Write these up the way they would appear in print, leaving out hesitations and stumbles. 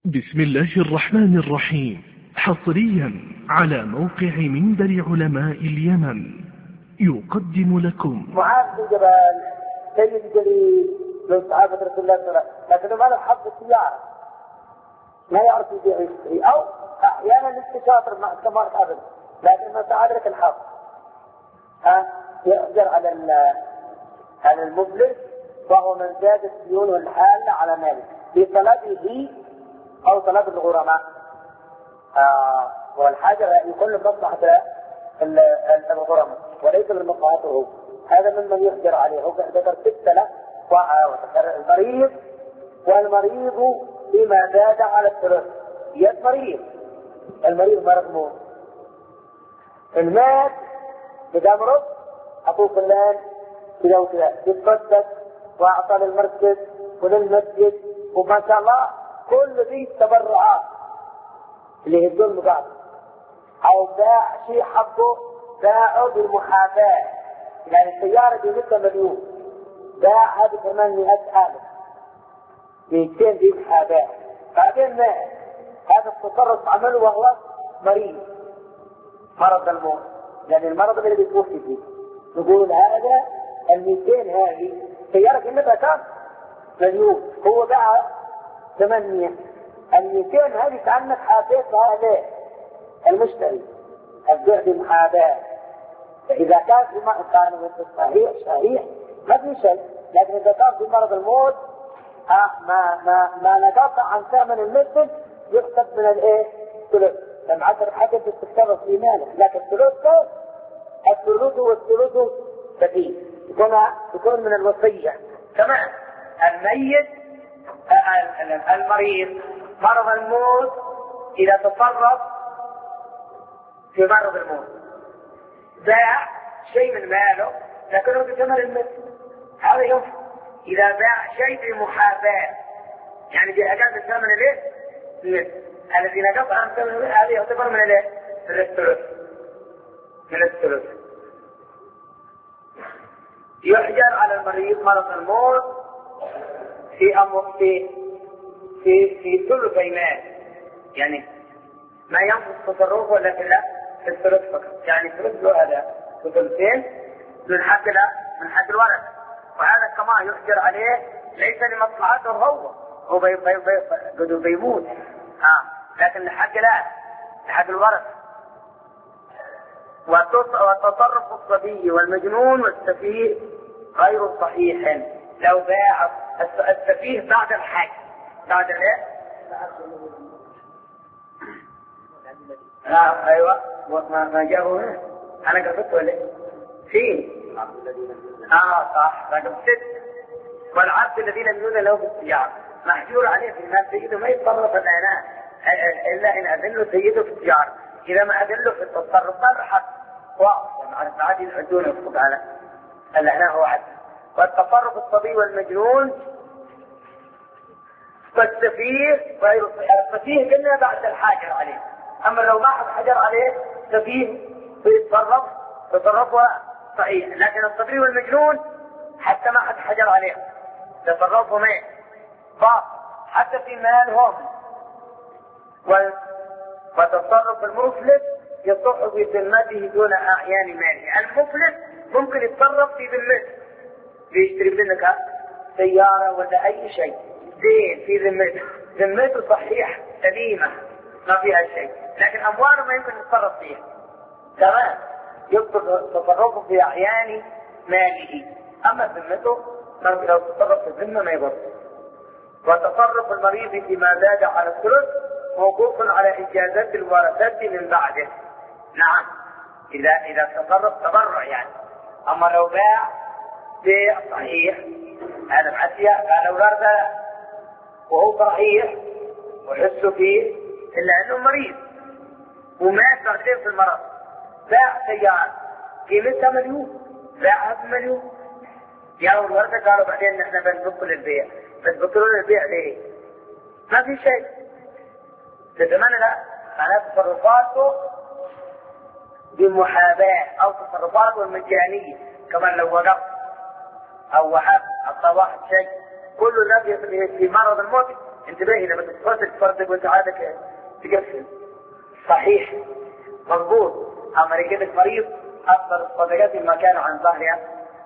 بسم الله الرحمن الرحيم، حصريا على موقع منبر علماء اليمن يقدم لكم معاذ بن جبل سيد جليل من صحابة رسول الله صلى الله عليه وسلم، لكنه ما له حظ السيارة، ما يعرف يبيع ويشتري، أو أحيانا يستشاطر مع الثمار أبدا، لكن ما تعادلك الحظ يقدر على المفلس، وهو من زادت ديونه الحالة على ماله بطلبه أو طلب الغرماء، والحاجة يكون لمصلحة الغرماء وليس لمصلحته هو. هذا ممن يقدر عليه. هو ذكر 6 وذكر المريض، والمريض بما زاد على الثلث. المريض مرض موت، المات إذا مرض أبو فلان كذا وكذا يتصدق وأعطى للمركز وللمسجد، وما شاء الله كل ذي التبرعات اللي يهدون المقابل، أو باع شيء حقه باعه بالمحاباة، يعني السيارة قيمتها 1,000,000 باعها ب800,000 200 بالمحاباة، بعدين هذا التصرف عمله وهو مرض الموت، يعني المرض اللي بيتوفي فيه. نقول هذا 200 هذه سيارة قيمتها كم؟ 1,000,000، هو باع 800. 200 هذه كأنك حابيتها عليه المشتري، البيع بالمحاباة. إذا كان صحيح ما في شيء، لكن إذا كان في مرض الموت ما نقطع عن ثمن المثل يحسب من الثلث. لما عشر حاجة تتصرف في مالك، لكن الثلث سفيه يكون من الوصية. كمان الميت المريض مرض الموت إذا تصرف في مرض الموت باع شيء من ماله لكنه بثمن المثل، هذا ينفع. إذا باع شيء بمحاباة، يعني بأقل ثمن المثل الذي نقص عن ثمن المثل، هذا يعتبر من الثلث. يحجر على المريض مرض الموت في ثلثي مال، يعني ما ينقص تصرفه لكن لا في الثلث فقط، يعني ثلث له هذا وثلثين من حق الورث. وهذا كما يحجر عليه ليس لمصلحته هو بيموت، لكن لحق الورث. والتصرف الصبي والمجنون والسفيه غير صحيح. لو باع السفيه بعد الحج، بعد ايوه ما جاءوا هنا، انا قلت ولا فين؟ صح، رقم 6. والعبد الذي لم يؤذن له بالسيارة محجور عليه في المال، سيده ما يتصرف الا ان اذن له سيده في السيارة. اذا ما اذن له في التصرف صار حق واضح، عاد يعدون الفقه على اللعنة هو عدل. والتصرف الصبي والمجنون والسفيه غير صحيح. السفيه قلنا بعد الحاجر عليه، اما لو ما حد حجر عليه سفيه تصرفه صحيح، لكن الصبي والمجنون حتى ما حد حجر عليه تصرفهم حتى في مالهم. وتصرف المفلس يصح بذمته دون اعيان ماله. المفلس ممكن يتصرف في ذمته، بيشتري منك سيارة ولا اي شيء زين في ذمته صحيح سليمة ما فيها شيء، لكن امواله ما يمكن يتصرف فيها. تمام، يبطل تصرفه في اعيان ماله، اما ذمته لو تصرف في الذمة ما يضر. وتصرف المريض فيما زاد على الثلث موقوف على اجازة الورثة من بعده. نعم، اذا تصرف تبرع يعني. اما لو باع بيع صحيح هذا معسية، قالوا ورثة وهو صحيح وحسوا فيه الا انه مريض ومات بعدين في المرض، باع سيارة قيمتها 1,000,000 باعها ب1,000,000، جاءوا الورثة قالوا بعدين نحن بنبطل البيع. بتبطلون البيع ليه؟ ما في شيء تتمنى، لا معناه تصرفاته بمحاباة أو تصرفاته المجانية. كمان لو وقف أو وحب أعطى واحد شيء كله لا في مرض الموت انتبهي لما تصدق وانت عادك تقفل صحيح مضبوط. اما يجيلك مريض اكثر الصدقات ما كان عن ظهرها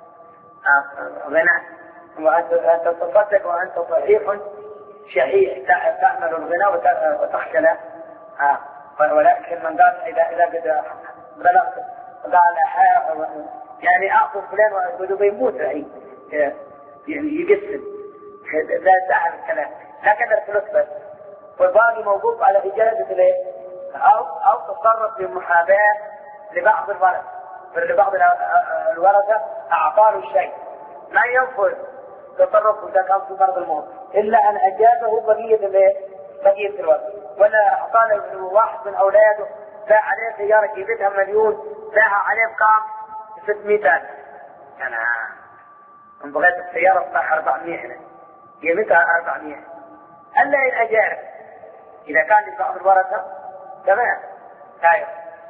غنى، وانت تصدق وانت صحيح شحيح تعمل الغنى وتخجل. ولكن من قال اذا قد بلغت قال يعني اعطوا فلان ويقولوا بيموت يعني يقسم، لا سهل الكلام. لكن الفلوس بس والباقي موقوف على اجازه ليه او تصرف بمحاباه لبعض الورثه. لبعض الورثه اعطاه الشيء ما ينفذ تصرف اذا كان في مرض الموت الا ان اجازه بقيه الورثه، ولا اعطاه له واحد من اولاده باع عليه سياره جيبتها مليون، باعها عليه بكام؟ 600,000. انا ان بغيت السياره تصح 400 هنا قيمتها 400 الا ان اجاره. اذا كان لبعض الورثه تمام طيب.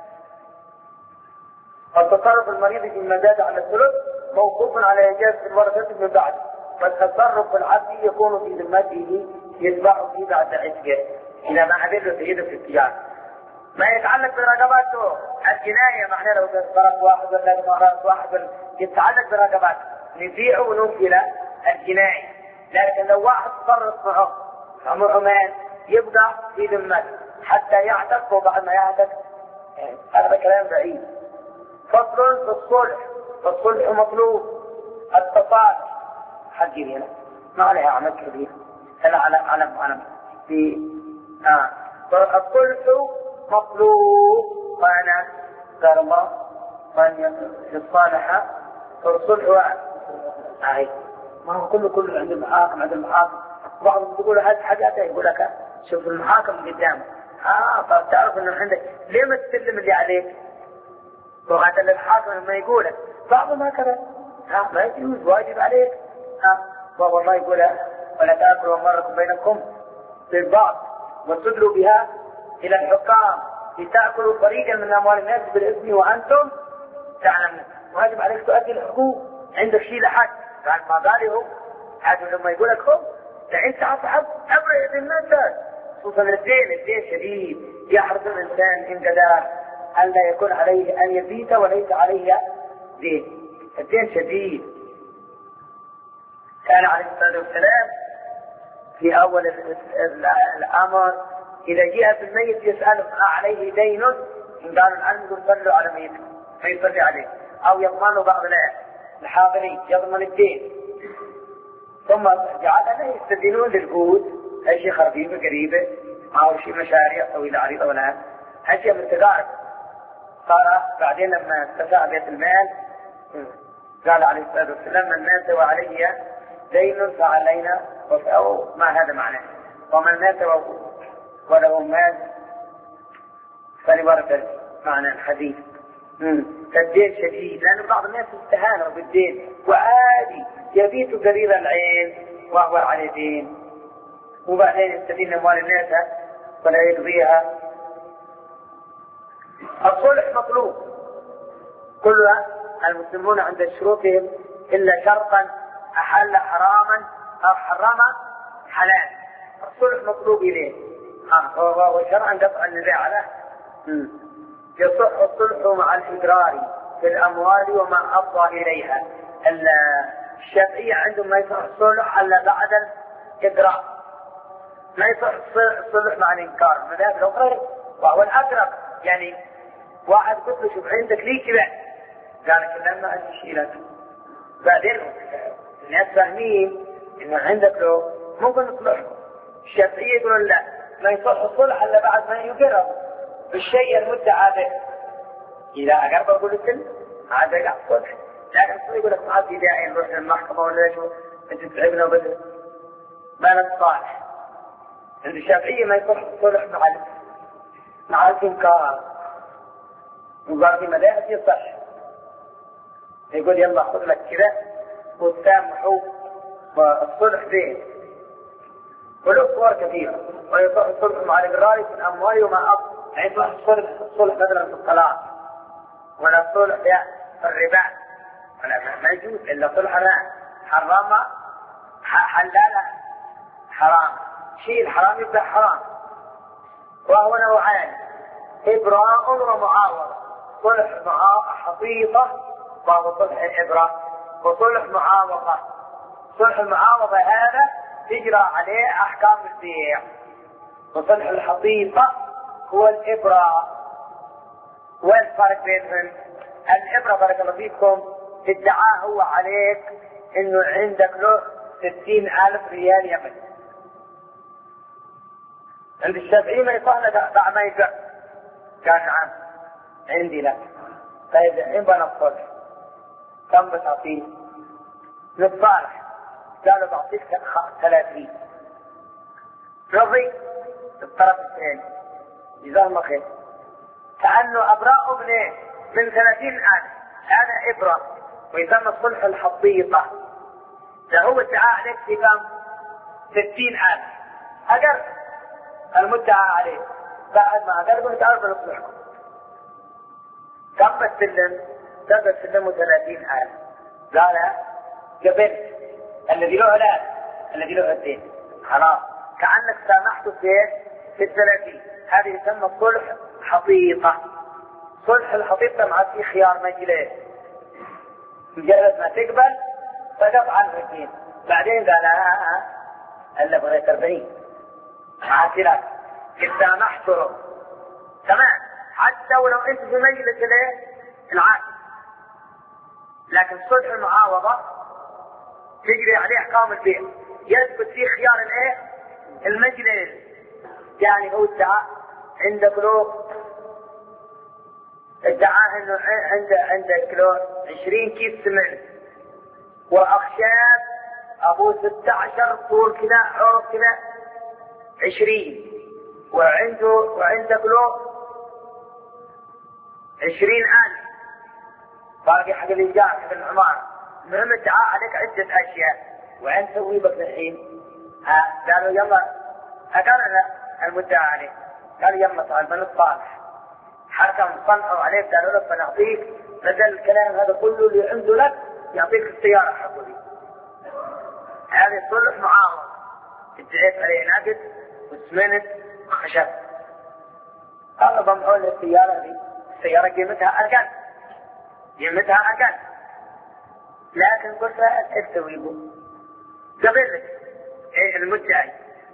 التصرف المريض فيما زاد على الثلث موقوف على إجازة الورثة من بعد، والتصرف العبد يكون في ذمته يتبع فيه بعد عتقه إذا ما عمل سيده في التجارة. ما يتعلق برقباته الجناية، معناه لو ضرب واحد ولا ضرب واحد يتعلق برقباته نبيعه ونوكل الجناية. لكن لو واحد تصرف معه عمان يبقى في ذمته حتى يعتق، وبعد ما يعتق هذا كلام بعيد. فصل في الصلح، فالصلح مطلوب. التصالح حقي هنا ما عليها عمل كبير هنا علم في الصلح مطلوب. وانا قال الله من يصالح فالصلح ما هو كله عند المحاكم بعضهم يقول هذه حاجات يقول لك شوف المحاكم قدامك فتعرف انه عندك ليه ما تسلم اللي عليك وقعد للحاكم لما يقولك بعضهم هكذا ما يجوز واجب عليك والله يقول ولا تاكلوا اموالكم بينكم بالبعض وتدلوا بها الى الحكام لتاكلوا فريقا من اموال الناس بالاثم وانتم تعلمون. واجب عليك تؤدي الحقوق. عندك شيء لحد قال ما باله حد لما يقولك خذ انت اصحاب ابرئ الناس، خصوصا الدين شديد يحرص الانسان ان قدر ألا يكون عليه أن يبيت وليس عليه دين. الدين شديد. كان عليه الصلاة والسلام في أول الأمر إذا جاء بالميت يسأل عليه دين، إن قالوا العلم يقول صلوا على ميتكم فيصلي عليه، أو يضمن بعض الحاضرين يضمن الدين. ثم جعلنا يستدينون للقوت أي شيء خفيفة قريبة أو شيء مشاريع طويلة عريضة ولا أشياء من التجارة. صار بعدين لما اتسع بيت المال قال عليه الصلاة والسلام من مات وعليه دين فعلينا أو ما هذا معناه، ومن مات وله مال فلورثه معنى الحديث. فالدين شديد لأن بعض الناس استهانوا بالدين وعادي يبيت قليل العين وهو على دين وبعدين يستدين أموال الناس ولا يقضيها. الصلح مطلوب. كل المسلمون عند شروطهم إلا شرطا أحل حراما أو حرم حلال. الصلح مطلوب إليه وشرعا قطع النزاع له. يصح الصلح مع الإقرار في الأموال وما أفضى إليها. الشافعية عندهم ما يصح الصلح إلا بعد الإقرار، ما يصح الصلح مع الإنكار من ذلك الأخر وهو الأقرب. يعني واحد قلت له شوف عندك ليه كذا قال كلام ما عندي شيء لك. بعدين الناس فاهمين إنه عندك له ممكن نصلحه. الشافعية يقولون لا ما يصح الصلح إلا بعد ما يقرر بالشيء المدعى به. إذا أقرب أقول لك هذا قاعد صلح، لكن الصلح يقول لك ما في داعي نروح للمحكمة ولا شو أنت تعبنا وبدل ما نتصالح. عند الشافعية ما يصح الصلح مع الإنكار. وقال في مذاهب يصح يقول يلا خذ لك كذا وتسامحوا والصلح به وله صور كثيرة. ويصح الصلح مع الإقرار في الأموال وما يعني يصح الصلح مثلا في الطلاق ولا الصلح في الربا ولا ما يجوز إلا صلح حرام حلال حرام شيء الحرام يبقى حرام. وهو نوعان: إبراء ومعاوضة. صلح حقيقة وهو صلح الإبراء، وصلح معاوضة. صلح المعاوضة هذا تجرى عليه أحكام البيع، وصلح الحقيقة هو الإبراء. وين الفرق بينهم؟ الإبراء بارك الله فيكم ادعاه هو عليك إنه عندك له 60,000 ريال يمن، عند الشافعي ما يصح له بعد ما يبيع. قال نعم عندي لك. طيب الحين بنصلح، كم بتعطيه؟ نتصالح. قالوا بعطيك 30. رضي الطرف الثاني جزاه الله خير، كأنه أبراء ابنه من 30,000. هذا إبراء ويسمى صلح الحقيقة. هو ادعى عليك في كم؟ 60,000. أجر المدعى عليه، بعد ما أجربه تعرف نصلحكم. كم بتسلم؟ تسلموا 30,000. قال قبلت. الذي له لا، الذي له الدين خلاص، كأنك سامحته في 30. هذه يسمى صلح حقيقة. صلح الحقيقة مع في خيار مجلس، مجرد ما تقبل فقط عنه الدين. بعدين قال الا بغيت 40 مع سلاك إذا سامحته تمام، حتى ولو انت في مجلس العقد. لكن صلح المعاوضة تجري عليه احكام البيع، يثبت فيه خيار المجلس. يعني هو ادعى عندك له، ادعاه انه عندك له 20 كيس سمنت واخشاب ابو 16 طول كذا عرض كذا 20، وعندك له 20,000 باقي حق الايجار حق العمارة. المهم ادعى عليك عدة اشياء، وين تسوي بك الحين؟ قالوا يلا، قال لا المدعى عليه، قالوا يلا تعال بنتصالح. حكم صنعوا عليك، قالوا لك بنعطيك بدل الكلام هذا كله اللي عنده لك يعطيك السيارة حقه دي. هذه صلح معاوضة، ادعيت عليه نقد وسمنت وخشب. قالوا بمحوا له السيارة دي، السيارة قيمتها أقل، لكن قلت له استوي بو قبلت المدعي.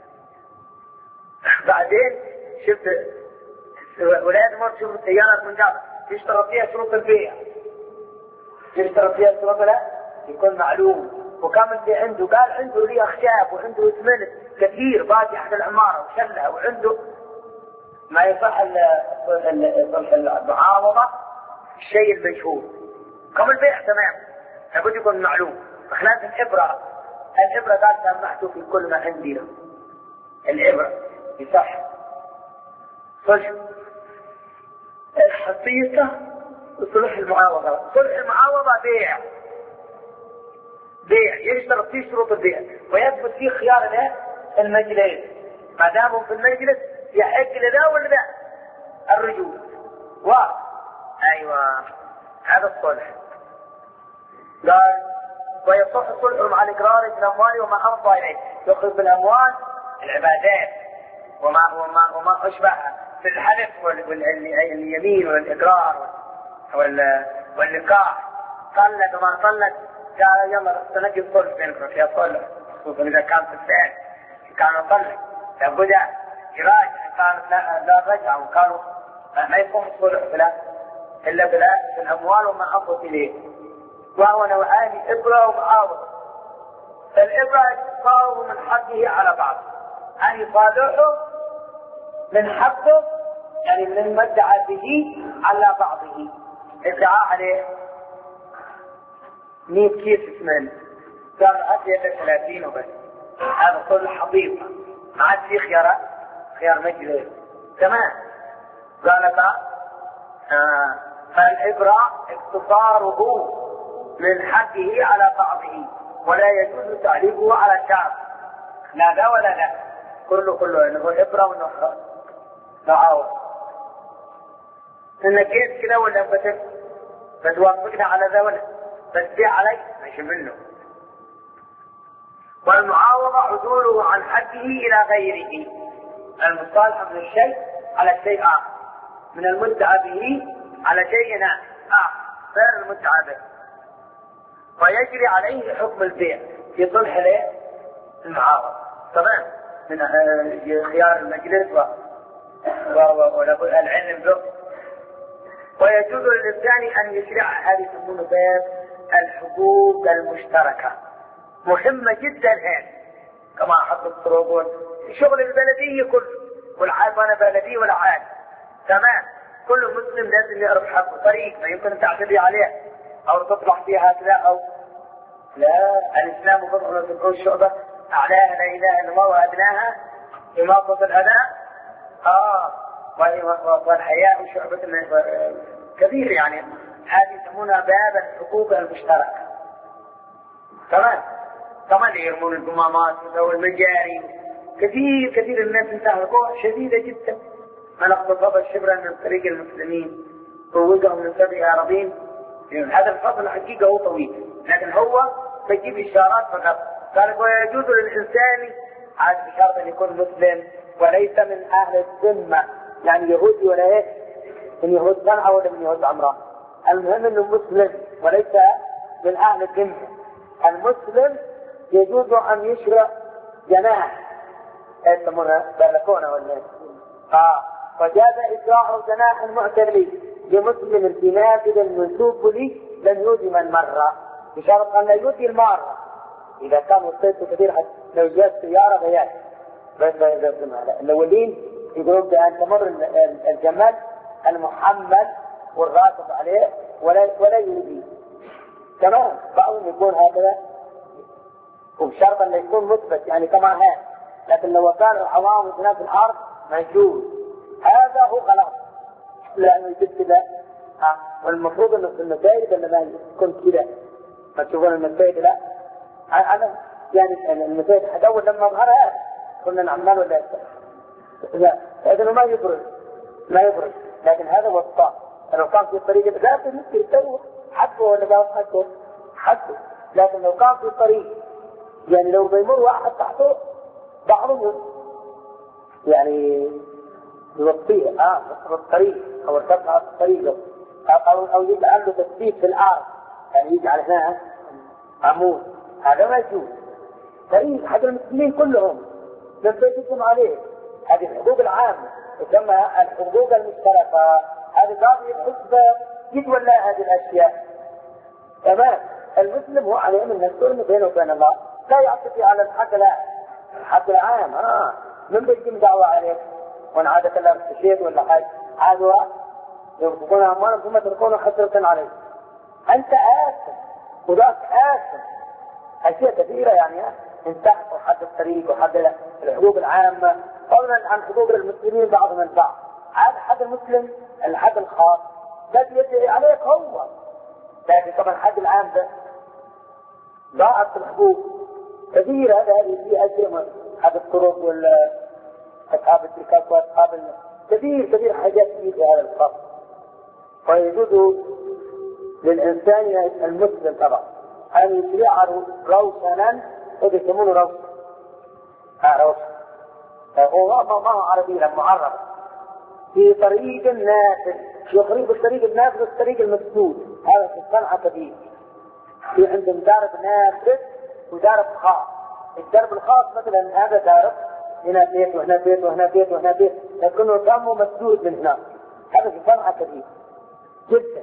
بعدين شفت ولاية الأمور تشوف السيارة من قبل يشترط فيها شروط البيع، يكون معلوم. وكم اللي عنده قال عنده لي أخشاب وعنده اسمنت كثير باقي حق العمارة وشلها، وعنده ما يصح صلح المعاوضة الشيء المشهور. كم البيع تمام لابد يكون معلوم. فخلاص الإبرة قال سامحته في كل ما عندي له. الإبرة يصح. صلح الحقيقة وصلح المعاوضة. صلح المعاوضة بيع يشترط فيه شروط البيع ويثبت فيه خيار المجلس. ما داموا في المجلس يحق لذا ولا ذا الرجوع. ايوه هذا الصلح. قال ويصح الصلح مع الاقرار في الاموال وما افضى اليه. يخرج بالاموال العبادات وما اشبهها في الحلف واليمين والاقرار والنكاح. طلق وما طلق قال يلا سنجي الصلح بينكم فيها صلح، خصوصا اذا كان في الفعل كانوا طلق لابد يراجع، كانت لا رجعه وكانوا ما يكون الصلح الا في الاموال وما افضى اليه. وهو نوعان إبرة ومعاوضة. الإبرة يصار من حقه على بعض، أن يصالحه من حقه يعني من المدعى به على بعضه. ادعى عليه 100 كيس اسمنت قال أتيت 30 وبس، هذا صلح حقيقة ما عاد في خيار مجلس تمام. قال لك فالإبرة اقتصاره من حقه على بعضه ولا يجوز تعليقه على الشعب. لا لا ولا لا، كله انه ابره ونخره معاوض. انك جيت كذا ولا بتوافقنا على ذا ولا بتبيع علي ماشي منه. والمعاوضة عدوله عن حقه إلى غيره، المصالحة من الشيء على شيء آخر، من المدعى به على شيء آخر غير المدعى به، ويجري عليه حكم البيع في صلح المعاوضة. تمام، من خيار المجلس والعلم به. ويجوز للإنسان أن يشرع، هذه يسمونه باب الحقوق المشتركة، مهمة جدا هذه، كما حط الطرق شغل البلدية كله، والعاد وانا بلدي ولا عاد. تمام، كل مسلم لازم يعرف حقه، طريق ما يمكن تعتدي عليه او تطلع فيها هكذا او لا. الاسلام بضع وتبعون الشعبة، اعلاها لا اله الا الله وادناها اماطة الاذى والحياء شعبة كبير. يعني هذه يسمونها باب الحقوق المشتركة. تمام، كمان يرمون القمامات والمجاري، كثير الناس انتهكوا شديدة جدا. من اقتصد شبرا من طريق المسلمين طوقهم من سبع أراضين. هذا الفصل حقيقة هو طويل، لكن هو بيجيب إشارات فقط. قال ويجوز للإنسان عاد بشرط أن يكون مسلم وليس من أهل الذمة، يعني يهودي ولا إيه؟ من يهود صنعاء ولا من يهود عمران. المهم أنه مسلم وليس من أهل الذمة. المسلم يجوز أن يشرع جناح، يسمونها بلكونة ولا فجاز إشراع جناح معتدل لمسلم بنافذ المنسوب لي لن يؤذي المرة، بشرط أن لا يؤذي المارة. إذا كان وصلت كثير لو جاءت سيارة بيات بس الأولين يقولون بأن تمر الجمل المحمل والراكب عليه ولا يؤذي. تمام، بعضهم يكون هكذا وبشرط أن يكون مثبت، يعني كما هذا. لكن لو كان العوام في الأرض موجود هذا هو غلط، لأنه يجب كذا. والمفروض أنه في المساجد أنه ما يكون كذا، ما تشوفون المساجد لا. أنا يعني المساجد حتى أول لما ظهرها كنا نعمل ولا لا، لأنه ما يبرز. لكن هذا هو الصح. لو كان في طريق لا ممكن يسوي حقه ولا لا حقه. لكن لو كان في طريق، يعني لو بيمر واحد تحته بعضهم يعني يوطيه في الطريق او ارتفع في الطريق او يجعل له تثبيت في الارض، يعني يجعل هنا عمود، هذا ما يجوز. طريق حق المسلمين كلهم نثبتهم عليه. هذه الحقوق العامة تسمى الحقوق المشتركة. هذه قاضي الحسبة جدول لا هذه الاشياء. تمام، المسلم هو عليه من نفسه بينه وبين الله لا يعطي على الحق، لا الحق العام. من بيجي دعوة عليك وان عادة الله استشهد ولا حاجة عادوا يرفقون أموالهم ثم تركون حسرة عليه. أنت آثم وذاك آثم. أشياء كثيرة يعني انتهكوا حد الطريق وحد الحقوق العامة، فضلا عن حقوق المسلمين بعضهم البعض. هذا حد المسلم الحد الخاص الذي يدعي عليك هو، لكن طبعا الحد العام ده ضاعت الحقوق كثيرة. هذه في أشياء حد الطرق أصحاب التركات وأصحاب كثير حاجات في هذا الفصل. ويجوز للإنسان المسلم طبعا أن يشرع روشنا، هذا يسمونه روشن. هو ما هو عربي لما معرب في طريق النافذ، يخرج الطريق النافذ والطريق المسدود. هذا في الصنعة كبير. في عندهم درب نافذ ودرب خاص. الدرب الخاص مثلا هذا درب هنا بيت وهنا بيت وهنا بيت وهنا بيت، لكنه كمه مسدود من هنا. هذا في صنعة كبير جدا.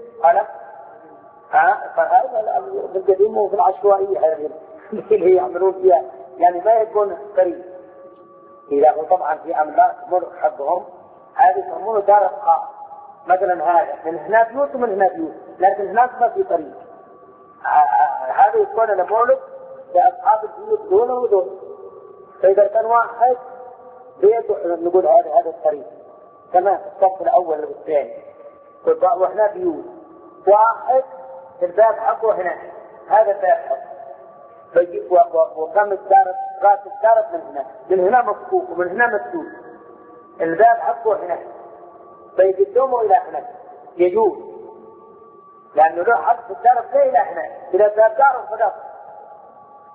فهذا بالقديم وفي العشوائية هذه اللي يعملون فيها، يعني ما يكون قريب. إذا هو طبعا في أملاك مر حقهم هذه يسمونه دار خاص. مثلا هذا من هنا بيوت ومن هنا بيوت، لكن هناك ما في طريق. هذا يكون لمولد لأصحاب البيوت دون ودون. فإذا كان واحد بيت نقول هذا الطريق تمام، الصف الأول والثاني وهنا بيوت، واحد الباب حقه هنا، هذا الباب حقه وكم الدار راس الدار من هنا مفكوك ومن هنا مسدود، الباب حقه هنا فيقدمه إلى هنا يجوز، لأنه له حق الدار لا إلى هنا إلى الباب دار فقط.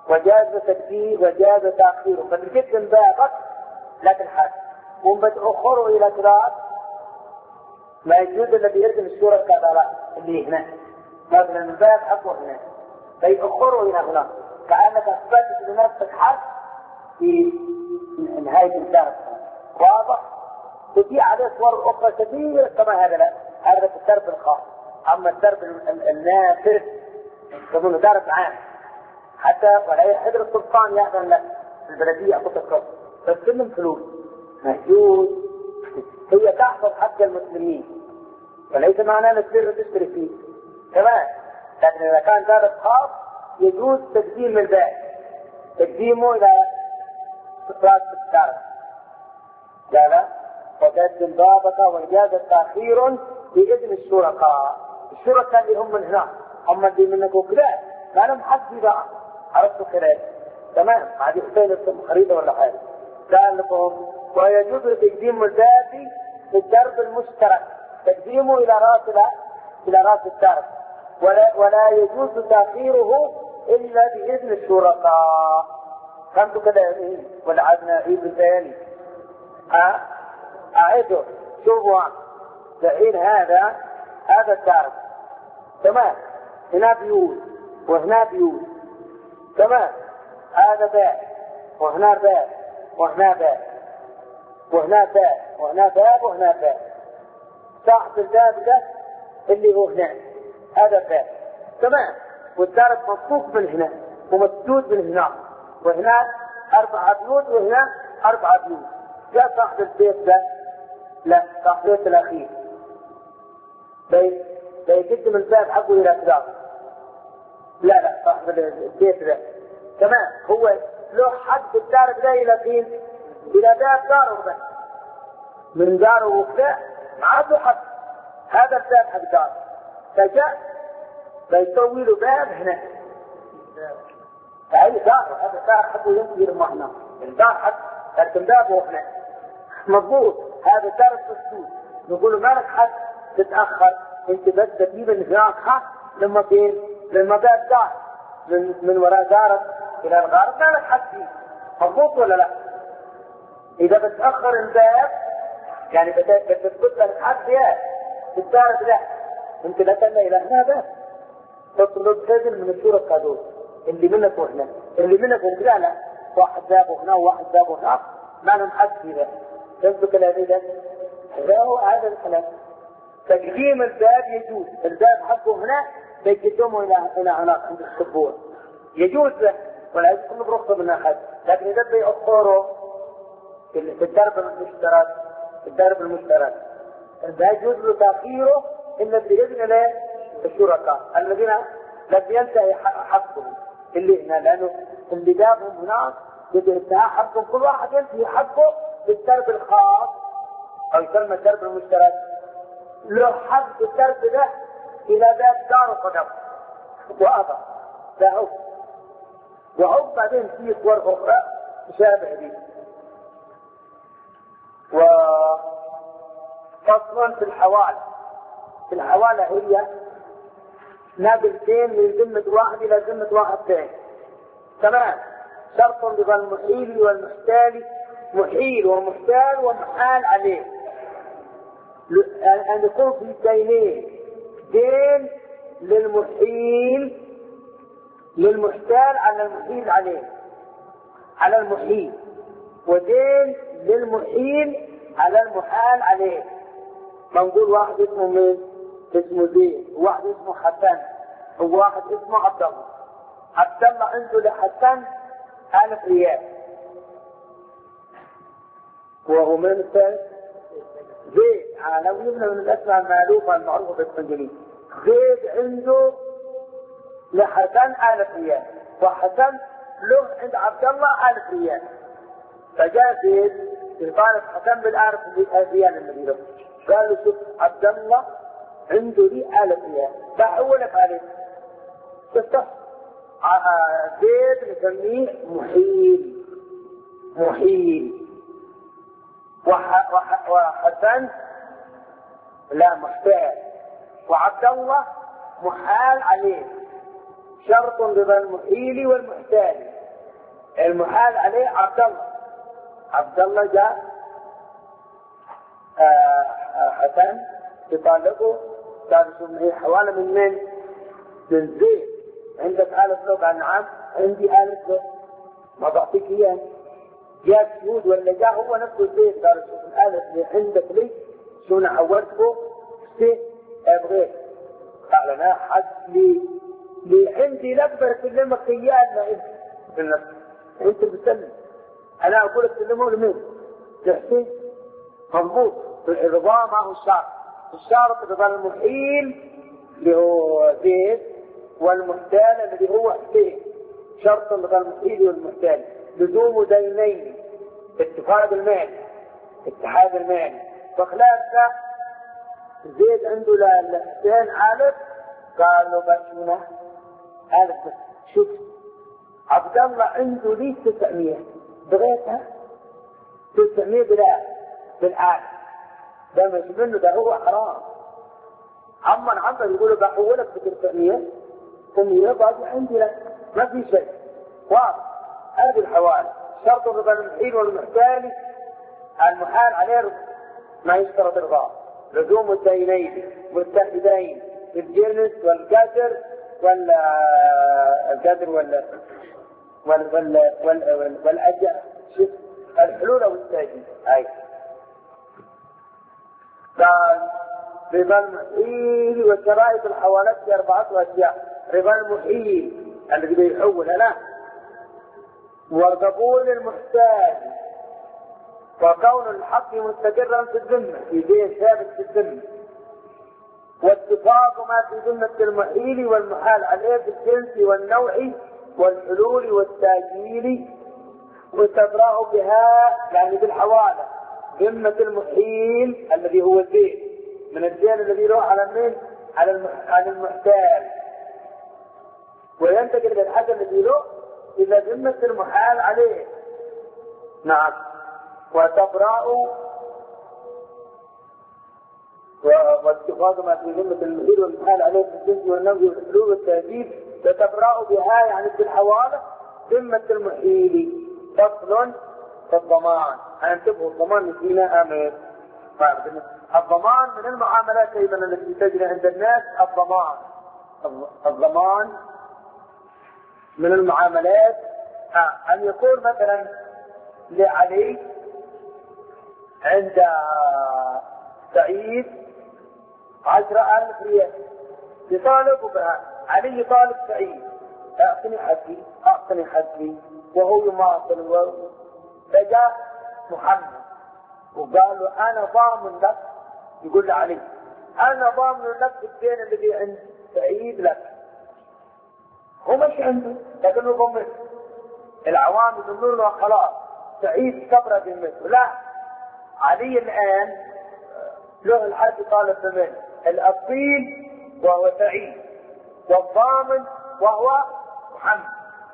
وجاز تقديم وجاز تأخيره، فتقدم بابك لا تنحاز، وبتأخره إلى تراث ما يجوز الذي يرسم السورة كذا اللي هنا مثلا الباب حقه هنا فيأخره إلى هناك، كأنك أثبتت لنفسك حق في نهاية الدرس. واضح؟ تجي عليه صور أخرى كثيرة كما هذا. لا، هذا في الدرب الخاص. أما الدرب النافذ تظن درب عام، حتى ولا يحضر السلطان يأذن لك البلدية أعطتك بس كلهم فلوس مهجوز. هي تحفظ حق المسلمين وليس معناه نسير تشتري فيه كمان. لكن إذا كان درب خاص يجوز تقديم الباب، تقديمه إلى سفرات الدرب. لا وتقدم بابك وإجازة تأخير بإذن الشركاء. الشركاء اللي هم من هنا، هم اللي منك وكذا ما لهم حد بقى، عرفتوا خلال تمام. هذه حسين خريطة ولا حاجة قال لكم. ويجوز تقديم الباب في الدرب المشترك، تقديمه إلى رأس الدرب، ولا يجوز تأخيره إلا بإذن الشركاء. فهمتوا كده يعني؟ ولا عدنا عيد الثاني أعيده. شوفوا الحين هذا الدرب تمام، هنا بيوت وهنا بيوت تمام، هذا باب وهنا باب وهنا باب وهنا باب وهنا باب وهنا باب. صاحب الباب ده اللي هو هنا هذا باب تمام، والدرب مصفوف من هنا ومسدود من هنا، وهنا 4 بيوت وهنا 4 بيوت. جاء صاحب البيت ده، لا صاحب البيت الأخير بيقدم الباب حقه إلى كذا. لا صاحب البيت ده تمام هو له حد الدار ده إلى فين؟ إلى باب داره بس، من داره وكذا ما عاد له حد. هذا الباب حق داره، فجاء بيسوي له باب هنا. فأي داره هذا دار حقه ينتهي لمحنا الدار حق، لكن بابه هنا مضبوط. هذا دار السجود نقول له مالك حد تتأخر، انت بس تجيب النفاق حق لما فين؟ لما باب دار من وراء دارك إلى الغارب مالك حد فيه، مضبوط ولا لا؟ إذا بتأخر الباب يعني بتثبت لك حد في الدار ده، انت لا تلا إلى هنا بس تطلب تنزل من الشورى هذول اللي منك وهنا، اللي منك وكذا لا، واحد بابه هنا وواحد بابه هنا ما لهم حد فيه ده. فهمتوا كلامي ده؟ هذا الكلام. تقديم الباب يجوز، الباب حقه هنا بيقدمه إلى هناك عند السبوع يجوز له ولا يكون برخصة من أحد. لكن إذا بيأخره في الدرب المشترك لا يجوز له تأخيره إلا بإذن له الشركاء الذين لم ينتهي حقهم اللي هنا، لأنه اللي جابهم هناك ينتهي حقهم، كل واحد ينتهي حقه في الدرب الخاص أو يسمى الدرب المشترك، له حق الدرب ده إلى باب دار قدم وأضع ده وعب بعدين في صور أخرى تشابه به. وفصلا في الحوالة هي نابلتين من ذمة واحد إلى ذمة واحد ثاني تمام. شرط رضا المحيل والمحتال، محيل ومحتال ومحال عليه، أن يكون في دينين، دين للمحتال على المحيل على المحيل، ودين للمحيل على المحال عليه. منقول واحد اسمه مين؟ اسمه زيد، وواحد اسمه حسن، وواحد اسمه عبد الله. عبد الله عنده لحسن 1000 ريال، وهو من الثالث زيد. لو جبنا من الاسماء المألوفة المعروفة بالتنجلي، زيد عنده لحسن 1000 ريال، وحسن له عند عبد الله 1000 ريال. فجاء زيد يطالب حسن بال1000 ريال الذي له، قال له شوف عبد الله عنده لي 1000 ريال بحولك عليه. شفت زيد نسميه محيل وحسن لا محتال، وعبد الله محال عليه. شرط رضا المحيل والمحتال، المحال عليه عبد الله جاء حسن يطالبه قال سمعي حوالي من زيد، عندك آلة له؟ قال نعم عندي آلة له ما بعطيك إياه. جاء شهود ولا جاء هو نفسه زيد قال شوف الآلة اللي عندك لي شو أنا حولته شيء أبغيك. قال أنا حد لي عندي لبر كلمك إياه أنت بتسلم، أنا أقول لك سلمه لمين؟ تحسين مضبوط. الرضا ما هو الشارط رضا المحيل اللي هو زيد والمحتال الذي هو حسين. شرط رضا المحيل والمحتال لزوم دينين، اتفاق المال، اتحاد المال. فخلاف زيد عنده لحسين آلف قال له بشونه آلف. شوف عبد الله عنده لي 900 بغيتها 900 بالآلف، ده مش منه، ده هو حرام. عمر يقول له بحولك ب 900 ثم يبقى عندي لك ما في شيء واضح. هذه الحوالي شرط الرضا المحيل والمحتال المحال عليه ما يشترط الرضا، لزوم الدينين متحدين الجنس والقدر والقدر والأجر. شوف الحلول والتأجيل. هاي قال ربا المحيل وشرائط الحوالات في 4 أشياء. ربا المحيل الذي بيحول لا، وقبول المحتاج، وكون الحق مستقرا في الذمة في دين ثابت في الذمة، واتفاق ما في ذمة المحيل والمحال عليه في الجنس والنوع والحلول والتأجيل، وتبرأ بها يعني بالحوالة ذمة المحيل الذي هو الدين من الدين الذي يروح على مين؟ على المحتاج، وينتقل للحد الذي له إلى ذمة المحال عليه. نعم. وتبرأ واتفاق ما في ذمة المحيل والمحال عليه في الجنس والنوع والحلول والتأجيل، وتبرأ بها يعني بالحوالة ذمة المحيل. فصل في الضمان. انتبهوا الضمان فينا امر. الضمان من المعاملات ايضا التي تجري عند الناس. الضمان من المعاملات ان يكون مثلا لعلي عند سعيد 10,000 ريال يطالب بها. علي يطالب سعيد اعطني حقي وهو يماطل. فجاء محمد وقال له انا ضامن لك، يقول له علي انا ضامن لك الدين الذي عند سعيد لك. هو مش عنده لكنه ضمن. العوام يقولون له خلاص سعيد كبر ذمته. لا، علي الان له الحد يطالب بمن؟ الاصيل وهو سعيد، والضامن وهو محمد.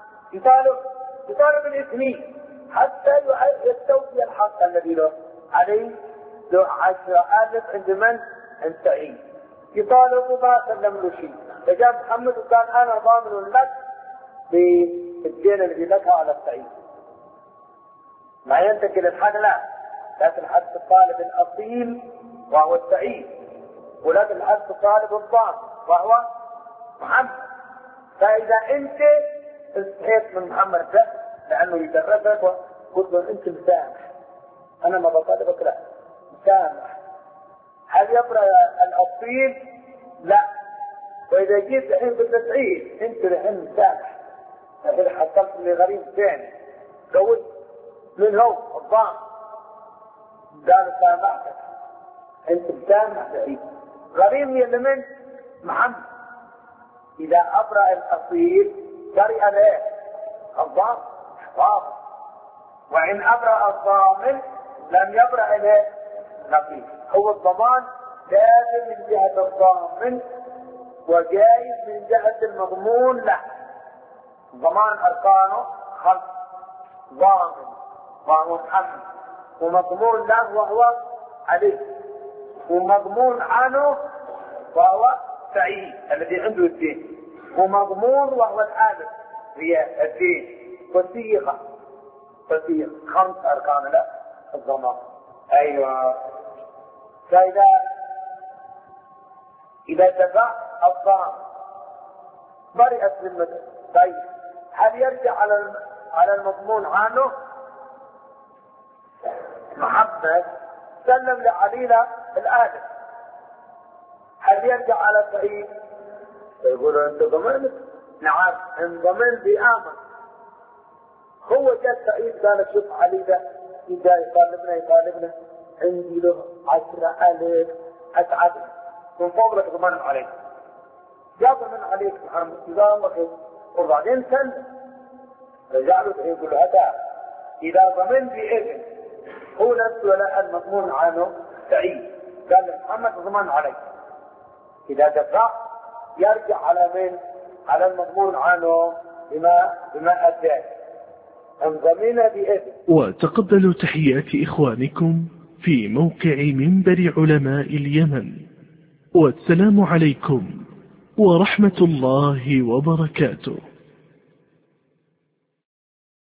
يطالب الاثنين حتى يستوفي الحق الذي له. علي له 10,000 عند من؟ عند سعيد. يطالب ما سلم له شيء. فجاء محمد وقال انا ضامن لك بالدين الذي لك على سعيد. ما ينتقل الحد لا، لكن الحد الطالب الاصيل وهو السعيد، ولكن الحد الطالب الضامن وهو محمد. فاذا انت استحيت من محمد ده لانه يدرسك وقلت له انت مسامح، انا ما بطالبك، لا مسامح. هل يبرأ الاصيل؟ لا. واذا جيت الحين بالتسعيد انت الحين مسامح، لكن حصلت لي غريب ثاني قول من هو الضامن قال سامحتك، انت مسامح سعيد. غريب من محمد. اذا ابرأ الاصيل برئ له الضامن واضح، وإن أبرأ الضامن لم يبرأ له نقيض. هو الضمان لازم من جهة الضامن وجائز من جهة المضمون له. الضمان أركانه 5: ضامن وهو محمد، ومضمون له وهو علي، ومضمون عنه وهو سعيد الذي عنده الدين، ومضمون وهو الحادث هي الدين، والصيغة ففي 5 أركان له الضمان. أيوة. إذا دفع الضمان برئت ذمته. طيب هل يرجع على المضمون عنه؟ محمد سلم لعليلة الآدم، هل يرجع على سعيد؟ يقول أنت ضمنت؟ نعم انضمن بآمن. هو جاء سعيد قال شوف عليلة إذا يطالبنا عندي له 10,000 أتعبنا من فضلك ضمن عليك. جاب من عليك محمد إذا الله، وبعدين سلم. رجع له يقول هذا إذا ضمن بإذن هو نفسه ولا المضمون عنه سعيد، قال محمد ضمن عليك. إذا دفع يرجع على من؟ على المضمون عنه بما أداه انضمن بإذن. وتقبلوا تحيات إخوانكم في موقع منبر علماء اليمن، والسلام عليكم ورحمة الله وبركاته.